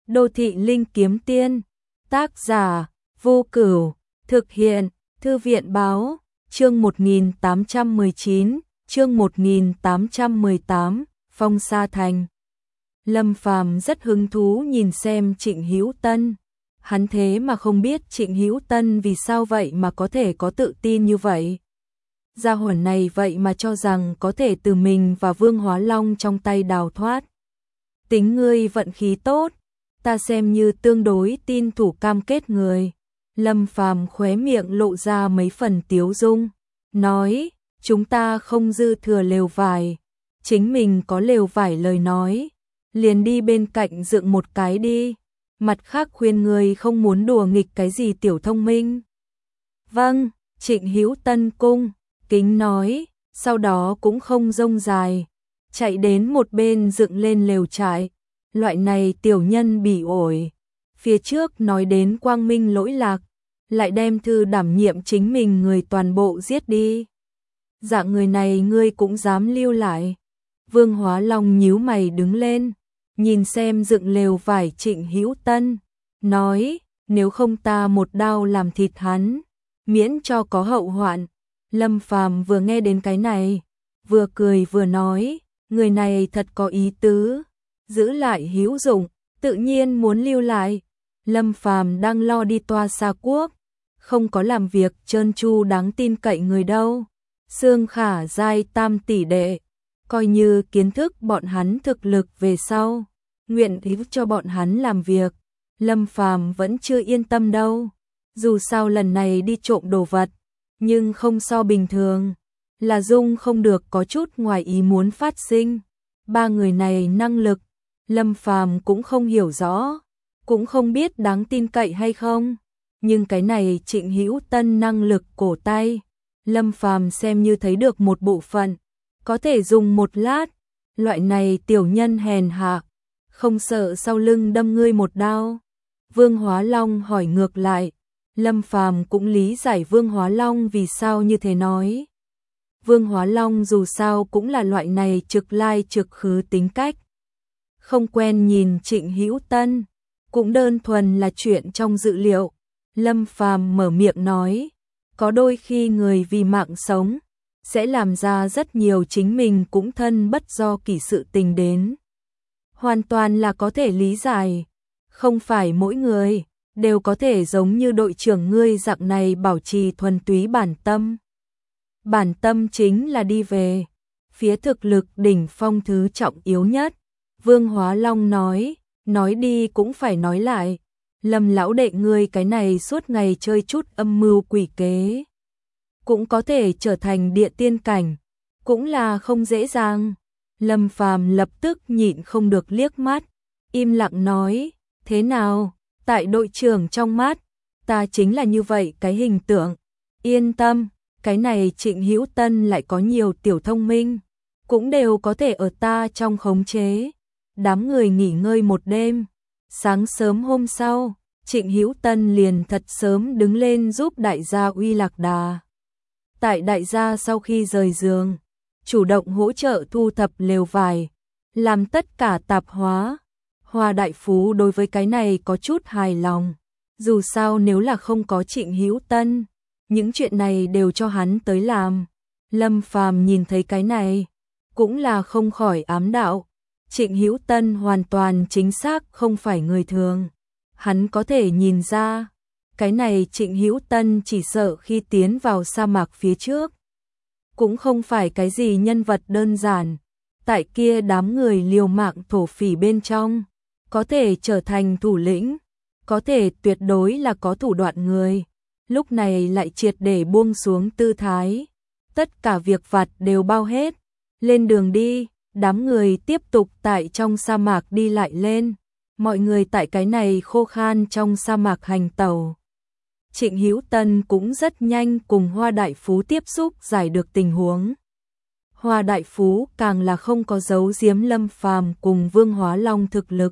Đô thị linh kiếm tiên, tác giả, Vô Cửu, thực hiện, Thư viện báo, chương 1819, chương 1818, Phong Sa Thành. Lâm Phàm rất hứng thú nhìn xem Trịnh Hữu Tân. Hắn thế mà không biết Trịnh Hữu Tân vì sao vậy mà có thể có tự tin như vậy. Gia hỏa này vậy mà cho rằng có thể từ mình và Vương Hóa Long trong tay đào thoát. Tính ngươi vận khí tốt, ta xem như tương đối tin thủ cam kết người. Lâm Phàm khóe miệng lộ ra mấy phần tiếu dung, nói, chúng ta không dư thừa lều vải, chính mình có lều vải lời nói, liền đi bên cạnh dựng một cái đi, mặt khác khuyên người không muốn đùa nghịch cái gì tiểu thông minh. Vâng, Trịnh Hữu Tân cung kính nói, sau đó cũng không rông dài, chạy đến một bên dựng lên lều trại. Loại này tiểu nhân bị ổi, phía trước nói đến quang minh lỗi lạc, lại đem thư đảm nhiệm chính mình người toàn bộ giết đi. Dạng người này ngươi cũng dám lưu lại. Vương Hóa Long nhíu mày đứng lên, nhìn xem dựng lều vải Trịnh Hữu Tân, nói, nếu không ta một đao làm thịt hắn, miễn cho có hậu hoạn. Lâm Phàm vừa nghe đến cái này, vừa cười vừa nói, người này thật có ý tứ, giữ lại hữu dụng, tự nhiên muốn lưu lại. Lâm Phàm đang lo đi toa xa quốc, không có làm việc trơn tru đáng tin cậy người đâu. Xương Khả giai tam tỷ đệ, coi như kiến thức bọn hắn thực lực về sau, nguyện ý cho bọn hắn làm việc. Lâm Phàm vẫn chưa yên tâm đâu, dù sao lần này đi trộm đồ vật, nhưng không so bình thường, là dung không được có chút ngoài ý muốn phát sinh. Ba người này năng lực, Lâm Phàm cũng không hiểu rõ, cũng không biết đáng tin cậy hay không, nhưng cái này Trịnh Hữu Tân năng lực cổ tay, Lâm Phàm xem như thấy được một bộ phận, có thể dùng một lát, loại này tiểu nhân hèn hạ, không sợ sau lưng đâm ngươi một đao. Vương Hóa Long hỏi ngược lại, Lâm Phàm cũng lý giải Vương Hóa Long vì sao như thế nói. Vương Hóa Long dù sao cũng là loại này trực lai trực khứ tính cách. Không quen nhìn Trịnh Hữu Tân, cũng đơn thuần là chuyện trong dự liệu. Lâm Phàm mở miệng nói, có đôi khi người vì mạng sống, sẽ làm ra rất nhiều chính mình cũng thân bất do kỷ sự tình đến. Hoàn toàn là có thể lý giải, không phải mỗi người đều có thể giống như đội trưởng ngươi dạng này bảo trì thuần túy bản tâm. Bản tâm chính là đi về phía thực lực đỉnh phong thứ trọng yếu nhất. Vương Hóa Long nói đi cũng phải nói lại. Lâm lão đệ ngươi cái này suốt ngày chơi chút âm mưu quỷ kế, cũng có thể trở thành địa tiên cảnh, cũng là không dễ dàng. Lâm Phàm lập tức nhịn không được liếc mắt, im lặng nói, thế nào, tại đội trưởng trong mắt, ta chính là như vậy cái hình tượng. Yên tâm, cái này Trịnh Hữu Tân lại có nhiều tiểu thông minh, cũng đều có thể ở ta trong khống chế. Đám người nghỉ ngơi một đêm, sáng sớm hôm sau, Trịnh Hữu Tân liền thật sớm đứng lên giúp đại gia uy lạc đà. Tại đại gia sau khi rời giường, chủ động hỗ trợ thu thập lều vải, làm tất cả tạp hóa. Hoa đại phú đối với cái này có chút hài lòng, dù sao nếu là không có Trịnh Hữu Tân, những chuyện này đều cho hắn tới làm. Lâm Phàm nhìn thấy cái này, cũng là không khỏi ám đạo, Trịnh Hữu Tân hoàn toàn chính xác không phải người thường. Hắn có thể nhìn ra, cái này Trịnh Hữu Tân chỉ sợ khi tiến vào sa mạc phía trước, cũng không phải cái gì nhân vật đơn giản, tại kia đám người liều mạng thổ phỉ bên trong, có thể trở thành thủ lĩnh, có thể tuyệt đối là có thủ đoạn người, lúc này lại triệt để buông xuống tư thái, tất cả việc vặt đều bao hết, lên đường đi. Đám người tiếp tục tại trong sa mạc đi lại lên, mọi người tại cái này khô khan trong sa mạc hành tẩu. Trịnh Hữu Tân cũng rất nhanh cùng Hoa Đại Phú tiếp xúc giải được tình huống. Hoa Đại Phú càng là không có giấu giếm Lâm Phàm cùng Vương Hóa Long thực lực.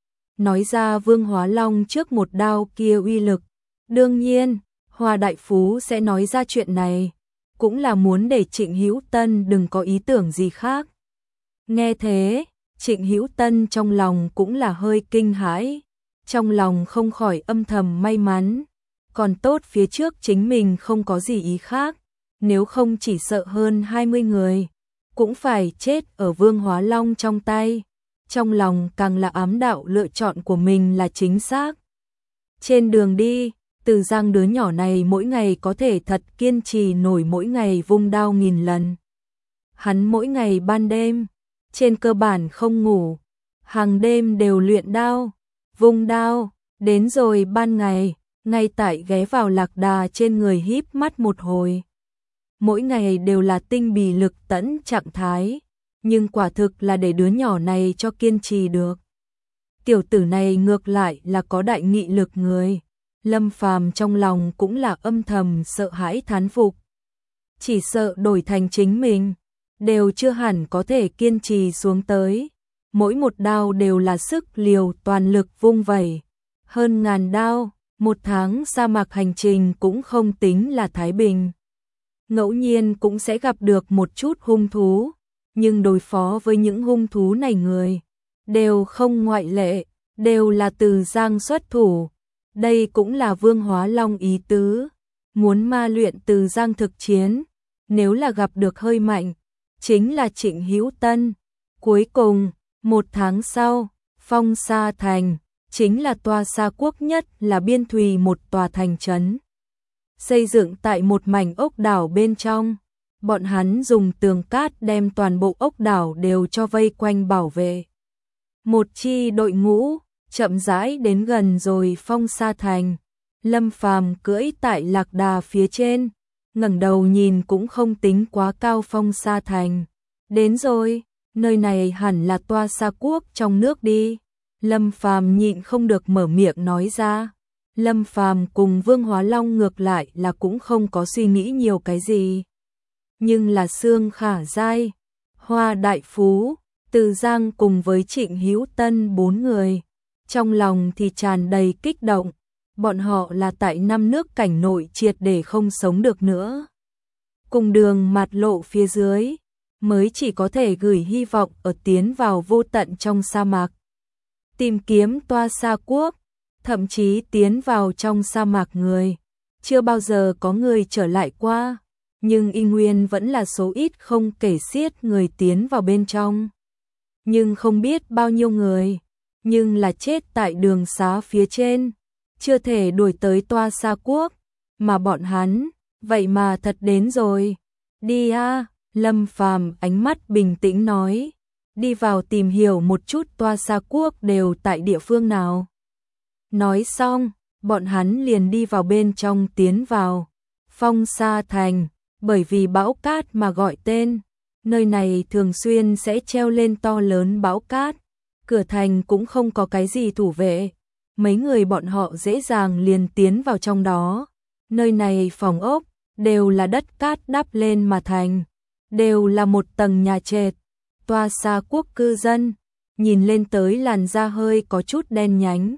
Nói ra Vương Hóa Long trước một đao kia uy lực. Đương nhiên, Hoa Đại Phú sẽ nói ra chuyện này, cũng là muốn để Trịnh Hữu Tân đừng có ý tưởng gì khác. Nghe thế, Trịnh Hữu Tân trong lòng cũng là hơi kinh hãi, trong lòng không khỏi âm thầm may mắn, còn tốt phía trước chính mình không có gì ý khác, nếu không chỉ sợ hơn 20 người, cũng phải chết ở Vương Hóa Long trong tay. Trong lòng càng là ám đạo lựa chọn của mình là chính xác. Trên đường đi, Từ Giang đứa nhỏ này mỗi ngày có thể thật kiên trì nổi mỗi ngày vung đao 1000 lần. Hắn mỗi ngày ban đêm, trên cơ bản không ngủ, hàng đêm đều luyện đao, vung đao, đến rồi ban ngày, ngay tại ghé vào lạc đà trên người híp mắt một hồi. Mỗi ngày đều là tinh bì lực tẫn trạng thái, nhưng quả thực là để đứa nhỏ này cho kiên trì được. Tiểu tử này ngược lại là có đại nghị lực người. Lâm Phàm trong lòng cũng là âm thầm sợ hãi thán phục. Chỉ sợ đổi thành chính mình, đều chưa hẳn có thể kiên trì xuống tới. Mỗi một đao đều là sức liều toàn lực vung vẩy. Hơn 1000 đao, một tháng sa mạc hành trình cũng không tính là thái bình. Ngẫu nhiên cũng sẽ gặp được một chút hung thú, nhưng đối phó với những hung thú này người, đều không ngoại lệ, đều là Từ Giang xuất thủ. Đây cũng là Vương Hóa Long ý tứ, muốn ma luyện Từ Giang thực chiến, nếu là gặp được hơi mạnh, chính là Trịnh Hữu Tân. Cuối cùng, một tháng sau, Phong Sa Thành, chính là tòa xa quốc nhất là biên thùy một tòa thành trấn. Xây dựng tại một mảnh ốc đảo bên trong, bọn hắn dùng tường cát đem toàn bộ ốc đảo đều cho vây quanh bảo vệ. Một chi đội ngũ chậm rãi đến gần rồi Phong Sa Thành. Lâm Phàm cưỡi tại lạc đà phía trên, ngẩng đầu nhìn cũng không tính quá cao Phong Sa Thành. Đến rồi, nơi này hẳn là tòa xa quốc trong nước đi. Lâm Phàm nhịn không được mở miệng nói ra. Lâm Phàm cùng Vương Hóa Long ngược lại là cũng không có suy nghĩ nhiều cái gì. Nhưng là Sương Khả Giai, Hoa Đại Phú, Từ Giang cùng với Trịnh Hữu Tân 4 người. Trong lòng thì tràn đầy kích động, bọn họ là tại 5 nước cảnh nội triệt để không sống được nữa. Cùng đường mạt lộ phía dưới, mới chỉ có thể gửi hy vọng ở tiến vào vô tận trong sa mạc. Tìm kiếm tòa xa quốc, thậm chí tiến vào trong sa mạc người. Chưa bao giờ có người trở lại qua, nhưng y nguyên vẫn là số ít không kể xiết người tiến vào bên trong. Nhưng không biết bao nhiêu người, nhưng là chết tại đường xá phía trên, chưa thể đuổi tới tòa xa quốc, mà bọn hắn, vậy mà thật đến rồi. Đi a, Lâm Phàm ánh mắt bình tĩnh nói, đi vào tìm hiểu một chút tòa xa quốc đều tại địa phương nào. Nói xong, bọn hắn liền đi vào bên trong tiến vào. Phong Sa Thành, bởi vì bão cát mà gọi tên, nơi này thường xuyên sẽ treo lên to lớn bão cát. Cửa thành cũng không có cái gì thủ vệ, mấy người bọn họ dễ dàng liền tiến vào trong đó. Nơi này phòng ốc, đều là đất cát đắp lên mà thành, đều là một tầng nhà trệt. Tòa xa quốc cư dân, nhìn lên tới làn da hơi có chút đen nhánh,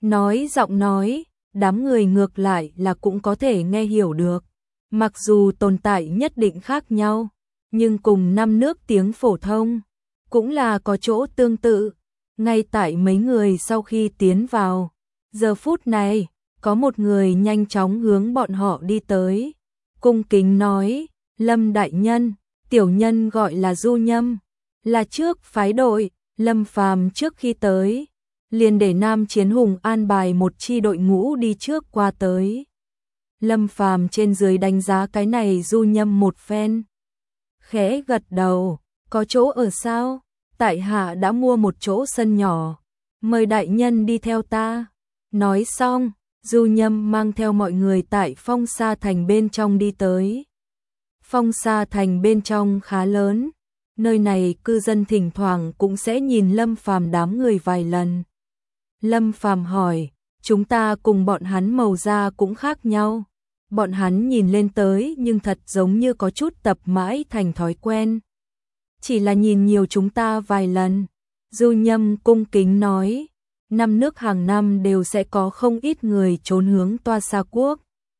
giọng nói, đám người ngược lại là cũng có thể nghe hiểu được. Mặc dù tồn tại nhất định khác nhau, nhưng cùng 5 nước tiếng phổ thông, cũng là có chỗ tương tự. Ngay tại mấy người sau khi tiến vào, giờ phút này, có một người nhanh chóng hướng bọn họ đi tới. Cung kính nói, Lâm đại nhân, tiểu nhân gọi là Du Nhâm, là trước phái đội. Lâm Phàm trước khi tới, liền để Nam Chiến Hùng an bài một chi đội ngũ đi trước qua tới. Lâm Phàm trên dưới đánh giá cái này Du Nhâm một phen, khẽ gật đầu, có chỗ ở sao? Tại hạ đã mua một chỗ sân nhỏ, mời đại nhân đi theo ta. Nói xong, Du Nhâm mang theo mọi người tại Phong Sa Thành bên trong đi tới. Phong Sa Thành bên trong khá lớn, nơi này cư dân thỉnh thoảng cũng sẽ nhìn Lâm Phàm đám người vài lần. Lâm Phàm hỏi, chúng ta cùng bọn hắn màu da cũng khác nhau. Bọn hắn nhìn lên tới nhưng thật giống như có chút tập mãi thành thói quen. Chỉ là nhìn nhiều chúng ta vài lần. Du Nhâm cung kính nói, 5 nước hàng năm đều sẽ có không ít người trốn hướng tòa xa quốc.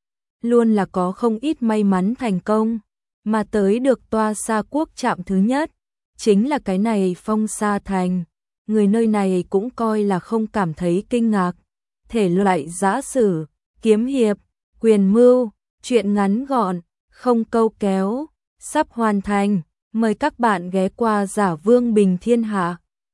Luôn là có không ít may mắn thành công, mà tới được tòa xa quốc trạm thứ nhất, chính là cái này Phong Sa Thành. Người nơi này cũng coi là không cảm thấy kinh ngạc, thể loại giã sử, kiếm hiệp, quyền mưu, truyện ngắn gọn, không câu kéo, sắp hoàn thành. Mời các bạn ghé qua Giả Vương Bình Thiên Hạ.